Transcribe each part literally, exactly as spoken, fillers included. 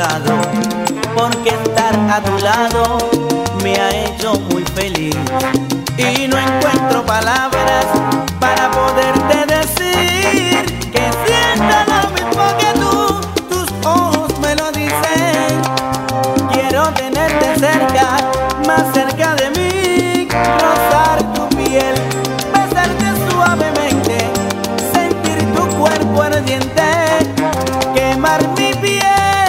lado, porque estar a tu lado me ha hecho muy feliz. Y no encuentro palabras para poderte decir que siento lo mismo que tú, tus ojos me lo dicen. Quiero tenerte cerca, más cerca de mí, rozar tu piel, besarte suavemente, sentir tu cuerpo ardiente, quemar mi piel.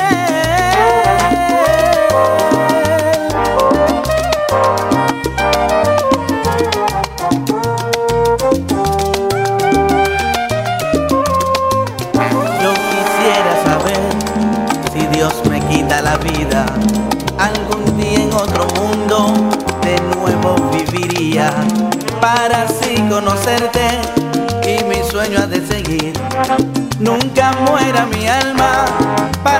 Yo quisiera saber si Dios me quita la vida, algún día en otro mundo de nuevo viviría, para así conocerte y mi sueño ha de seguir. Nunca muera mi alma para